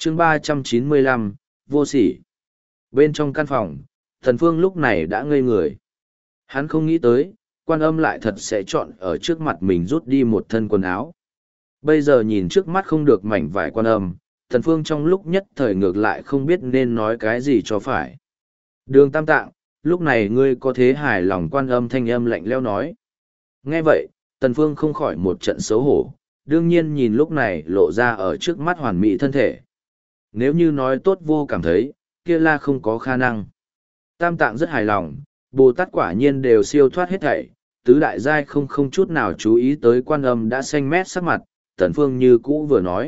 chương 395, vô sỉ. Bên trong căn phòng, Tần Phương lúc này đã ngây người. Hắn không nghĩ tới, Quan Âm lại thật sẽ chọn ở trước mặt mình rút đi một thân quần áo. Bây giờ nhìn trước mắt không được mảnh vải Quan Âm, Tần Phương trong lúc nhất thời ngược lại không biết nên nói cái gì cho phải. Đường Tam Tạng, lúc này ngươi có thế hài lòng? Quan Âm thanh âm lạnh lẽo nói. Nghe vậy, Tần Phương không khỏi một trận xấu hổ, đương nhiên nhìn lúc này lộ ra ở trước mắt hoàn mỹ thân thể. Nếu như nói tốt vô cảm thấy, kia là không có khả năng. Tam Tạng rất hài lòng, Bồ Tát quả nhiên đều siêu thoát hết thảy, tứ đại giai không chút nào chú ý tới Quan Âm đã xanh mét sắc mặt, Tần Phương như cũ vừa nói.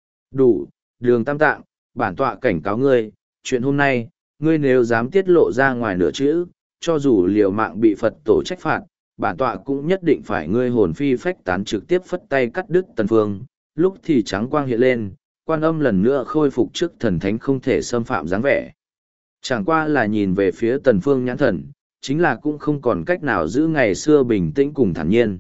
Đủ, Đường Tam Tạng, bản tọa cảnh cáo ngươi, chuyện hôm nay, ngươi nếu dám tiết lộ ra ngoài nửa chữ, cho dù liều mạng bị Phật tổ trách phạt, bản tọa cũng nhất định phải ngươi hồn phi phách tán, trực tiếp phất tay cắt đứt Tần Phương. Lúc thì trắng quang hiện lên, Quan Âm lần nữa khôi phục trước thần thánh không thể xâm phạm dáng vẻ. Chẳng qua là nhìn về phía Tần Phương nhãn thần, chính là cũng không còn cách nào giữ ngày xưa bình tĩnh cùng thản nhiên.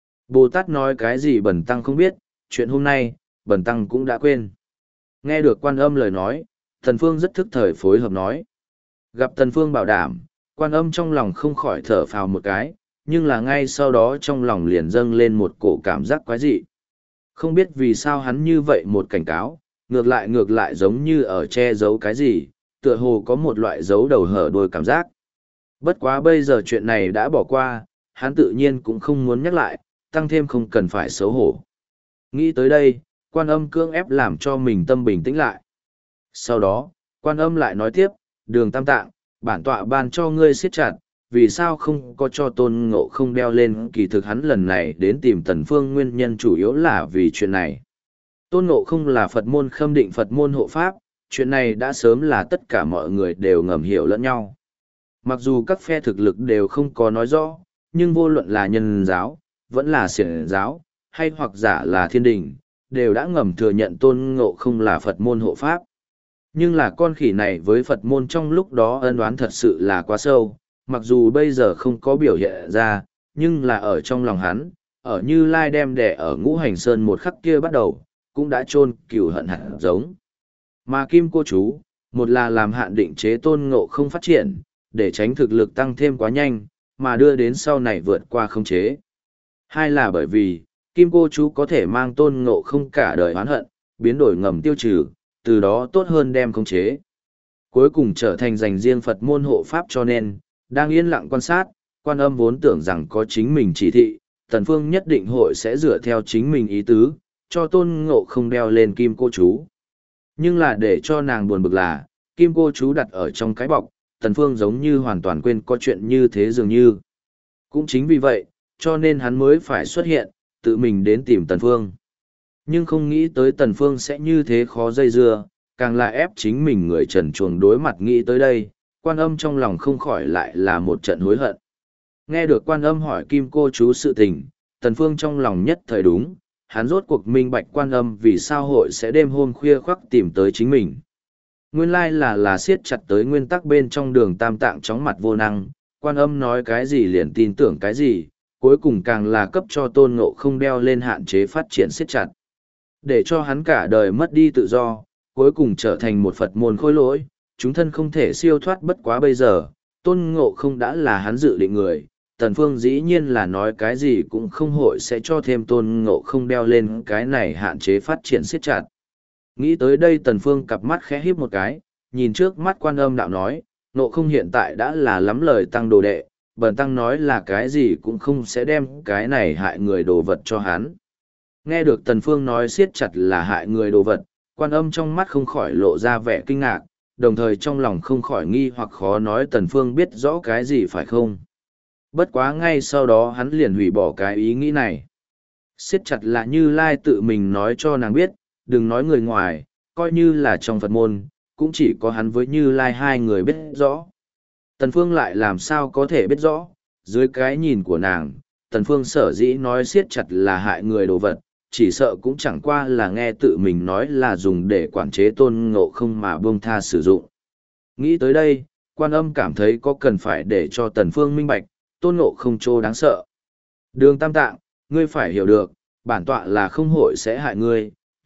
Bồ Tát nói cái gì bần tăng không biết, chuyện hôm nay, bần tăng cũng đã quên. Nghe được Quan Âm lời nói, Tần Phương rất thức thời phối hợp nói. Gặp Tần Phương bảo đảm, Quan Âm trong lòng không khỏi thở phào một cái, nhưng là ngay sau đó trong lòng liền dâng lên một cổ cảm giác quái dị. Không biết vì sao hắn như vậy một cảnh cáo, ngược lại giống như ở che giấu cái gì, tựa hồ có một loại giấu đầu hở đuôi cảm giác. Bất quá bây giờ chuyện này đã bỏ qua, hắn tự nhiên cũng không muốn nhắc lại, tăng thêm không cần phải xấu hổ. Nghĩ tới đây, Quan Âm cưỡng ép làm cho mình tâm bình tĩnh lại. Sau đó, Quan Âm lại nói tiếp, Đường Tam Tạng, bản tọa ban cho ngươi siết chặt, vì sao không có cho Tôn Ngộ Không đeo lên? Kỳ thực hắn lần này đến tìm Tần Phương nguyên nhân chủ yếu là vì chuyện này. Tôn Ngộ Không là Phật môn khâm định Phật môn hộ pháp, chuyện này đã sớm là tất cả mọi người đều ngầm hiểu lẫn nhau. Mặc dù các phe thực lực đều không có nói rõ, nhưng vô luận là nhân giáo, vẫn là xiển giáo, hay hoặc giả là thiên đình, đều đã ngầm thừa nhận Tôn Ngộ Không là Phật môn hộ pháp. Nhưng là con khỉ này với Phật môn trong lúc đó ân oán thật sự là quá sâu, mặc dù bây giờ không có biểu hiện ra, nhưng là ở trong lòng hắn, ở Như Lai đem đẻ ở Ngũ Hành Sơn một khắc kia bắt đầu, cũng đã chôn cừu hận hạt giống. Mà Kim Cô Chú, một là làm hạn định chế Tôn Ngộ Không phát triển, để tránh thực lực tăng thêm quá nhanh, mà đưa đến sau này vượt qua khống chế. Hai là bởi vì, Kim Cô Chú có thể mang Tôn Ngộ Không cả đời oán hận, biến đổi ngầm tiêu trừ, từ đó tốt hơn đem khống chế. Cuối cùng trở thành dành riêng Phật môn hộ pháp, cho nên, đang yên lặng quan sát, Quan Âm vốn tưởng rằng có chính mình chỉ thị, Tần Phương nhất định hội sẽ dựa theo chính mình ý tứ, cho Tôn Ngộ Không đeo lên Kim Cô Chú. Nhưng là để cho nàng buồn bực là, Kim Cô Chú đặt ở trong cái bọc, Tần Phương giống như hoàn toàn quên có chuyện như thế dường như. Cũng chính vì vậy, cho nên hắn mới phải xuất hiện, tự mình đến tìm Tần Phương. Nhưng không nghĩ tới Tần Phương sẽ như thế khó dây dưa, càng là ép chính mình người trần truồng đối mặt. Nghĩ tới đây, Quan Âm trong lòng không khỏi lại là một trận hối hận. Nghe được Quan Âm hỏi Kim Cô Chú sự tình, Tần Phương trong lòng nhất thời đúng, hắn rốt cuộc minh bạch Quan Âm vì sao hội sẽ đêm hôm khuya khoắt tìm tới chính mình. Nguyên lai là siết chặt tới nguyên tắc bên trong Đường Tam Tạng chóng mặt vô năng, Quan Âm nói cái gì liền tin tưởng cái gì, cuối cùng càng là cấp cho Tôn Ngộ Không đeo lên hạn chế phát triển siết chặt. Để cho hắn cả đời mất đi tự do, cuối cùng trở thành một Phật môn khôi lỗi, chúng thân không thể siêu thoát. Bất quá bây giờ, Tôn Ngộ Không đã là hắn dự định người, Tần Phương dĩ nhiên là nói cái gì cũng không hội sẽ cho thêm Tôn Ngộ Không đeo lên cái này hạn chế phát triển siết chặt. Nghĩ tới đây Tần Phương cặp mắt khẽ híp một cái, nhìn trước mắt Quan Âm đạo nói, Ngộ Không hiện tại đã là lắm lời tăng đồ đệ, bần tăng nói là cái gì cũng không sẽ đem cái này hại người đồ vật cho hắn. Nghe được Tần Phương nói siết chặt là hại người đồ vật, Quan Âm trong mắt không khỏi lộ ra vẻ kinh ngạc, đồng thời trong lòng không khỏi nghi hoặc khó nói Tần Phương biết rõ cái gì phải không. Bất quá ngay sau đó hắn liền hủy bỏ cái ý nghĩ này. Siết chặt là Như Lai tự mình nói cho nàng biết, đừng nói người ngoài, coi như là trong Phật môn, cũng chỉ có hắn với Như Lai hai người biết rõ. Tần Phương lại làm sao có thể biết rõ, dưới cái nhìn của nàng, Tần Phương sở dĩ nói siết chặt là hại người đồ vật, chỉ sợ cũng chẳng qua là nghe tự mình nói là dùng để quản chế Tôn Ngộ Không mà buông tha sử dụng. Nghĩ tới đây, Quan Âm cảm thấy có cần phải để cho Tần Phương minh bạch, Tôn Ngộ Không trô đáng sợ. Đường Tam Tạng, ngươi phải hiểu được, bản tọa là không hội sẽ hại ngươi,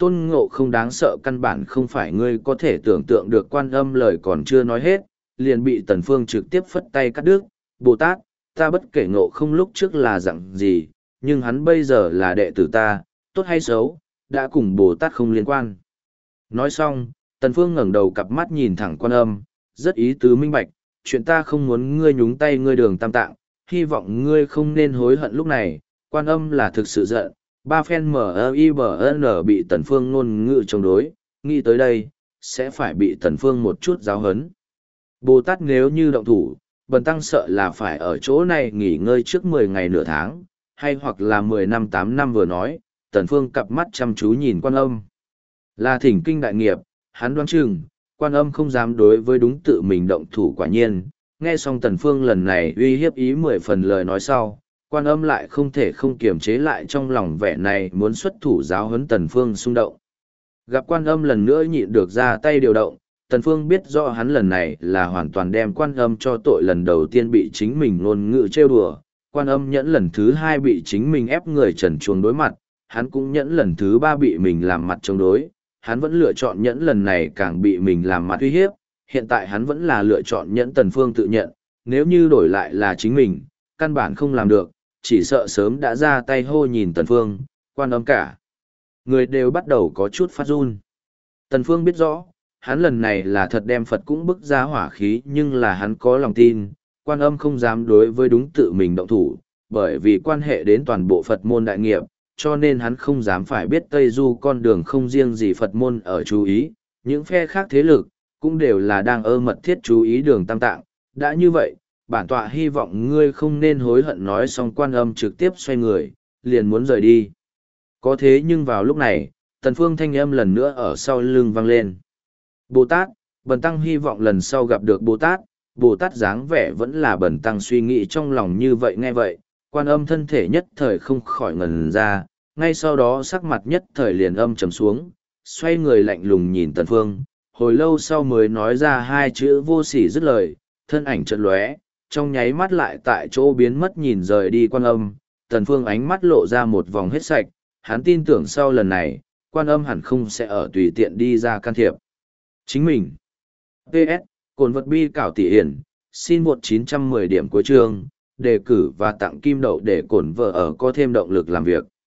Tôn Ngộ không đáng sợ căn bản không phải ngươi có thể tưởng tượng được. Quan Âm lời còn chưa nói hết, liền bị Tần Phương trực tiếp phất tay cắt đứt. Bồ Tát, ta bất kể Ngộ không lúc trước là dạng gì, nhưng hắn bây giờ là đệ tử ta, tốt hay xấu, đã cùng Bồ Tát không liên quan. Nói xong, Tần Phương ngẩng đầu cặp mắt nhìn thẳng Quan Âm, rất ý tứ minh bạch, chuyện ta không muốn ngươi nhúng tay ngươi Đường Tam Tạng, hy vọng ngươi không nên hối hận lúc này. Quan Âm là thực sự giận, ba phen MIBN bị Tần Phương ngôn ngữ chống đối, nghĩ tới đây, sẽ phải bị Tần Phương một chút giáo hấn. Bồ Tát nếu như động thủ, bần tăng sợ là phải ở chỗ này nghỉ ngơi trước 10 ngày nửa tháng, hay hoặc là 10 năm 8 năm vừa nói. Tần Phương cặp mắt chăm chú nhìn Quan Âm. Là thỉnh kinh đại nghiệp, hắn đoán chừng, Quan Âm không dám đối với đúng tự mình động thủ quả nhiên. Nghe xong Tần Phương lần này uy hiếp ý 10 phần lời nói sau, Quan Âm lại không thể không kiềm chế lại trong lòng vẻ này muốn xuất thủ giáo huấn Tần Phương xung động. Gặp Quan Âm lần nữa nhịn được ra tay điều động, Tần Phương biết rõ hắn lần này là hoàn toàn đem Quan Âm cho tội lần đầu tiên bị chính mình ngôn ngữ trêu đùa. Quan Âm nhẫn lần thứ 2 bị chính mình ép người trần truồng đối mặt, hắn cũng nhẫn lần thứ 3 bị mình làm mặt chống đối, hắn vẫn lựa chọn nhẫn lần này càng bị mình làm mặt uy hiếp, hiện tại hắn vẫn là lựa chọn nhẫn. Tần Phương tự nhận, nếu như đổi lại là chính mình, căn bản không làm được, chỉ sợ sớm đã ra tay hô nhìn Tần Phương. Quan Âm cả người đều bắt đầu có chút phát run. Tần Phương biết rõ, hắn lần này là thật đem Phật cũng bức ra hỏa khí, nhưng là hắn có lòng tin, Quan Âm không dám đối với đúng tự mình động thủ, bởi vì quan hệ đến toàn bộ Phật môn đại nghiệp, cho nên hắn không dám phải biết Tây Du con đường không riêng gì Phật môn ở chú ý, những phe khác thế lực, cũng đều là đang mật thiết chú ý Đường Tam Tạng. Đã như vậy, bản tọa hy vọng ngươi không nên hối hận. Nói xong Quan Âm trực tiếp xoay người, liền muốn rời đi. Có thế nhưng vào lúc này, Tần Phương thanh âm lần nữa ở sau lưng vang lên. Bồ Tát, bần tăng hy vọng lần sau gặp được Bồ Tát. Bồ Tát dáng vẻ vẫn là bần tăng suy nghĩ trong lòng như vậy. Nghe vậy, Quan Âm thân thể nhất thời không khỏi ngẩn ra, ngay sau đó sắc mặt nhất thời liền âm trầm xuống, xoay người lạnh lùng nhìn Tần Phương, hồi lâu sau mới nói ra hai chữ vô sỉ dứt lời, thân ảnh chợt lóe, trong nháy mắt lại tại chỗ biến mất. Nhìn rời đi Quan Âm, Tần Phương ánh mắt lộ ra một vòng hết sạch, hắn tin tưởng sau lần này, Quan Âm hẳn không sẽ ở tùy tiện đi ra can thiệp chính mình. PS, cồn vật bi cảo tỷ hiển, xin 1910 điểm cuối chương, đề cử và tặng kim đậu để cổn vợ ở có thêm động lực làm việc.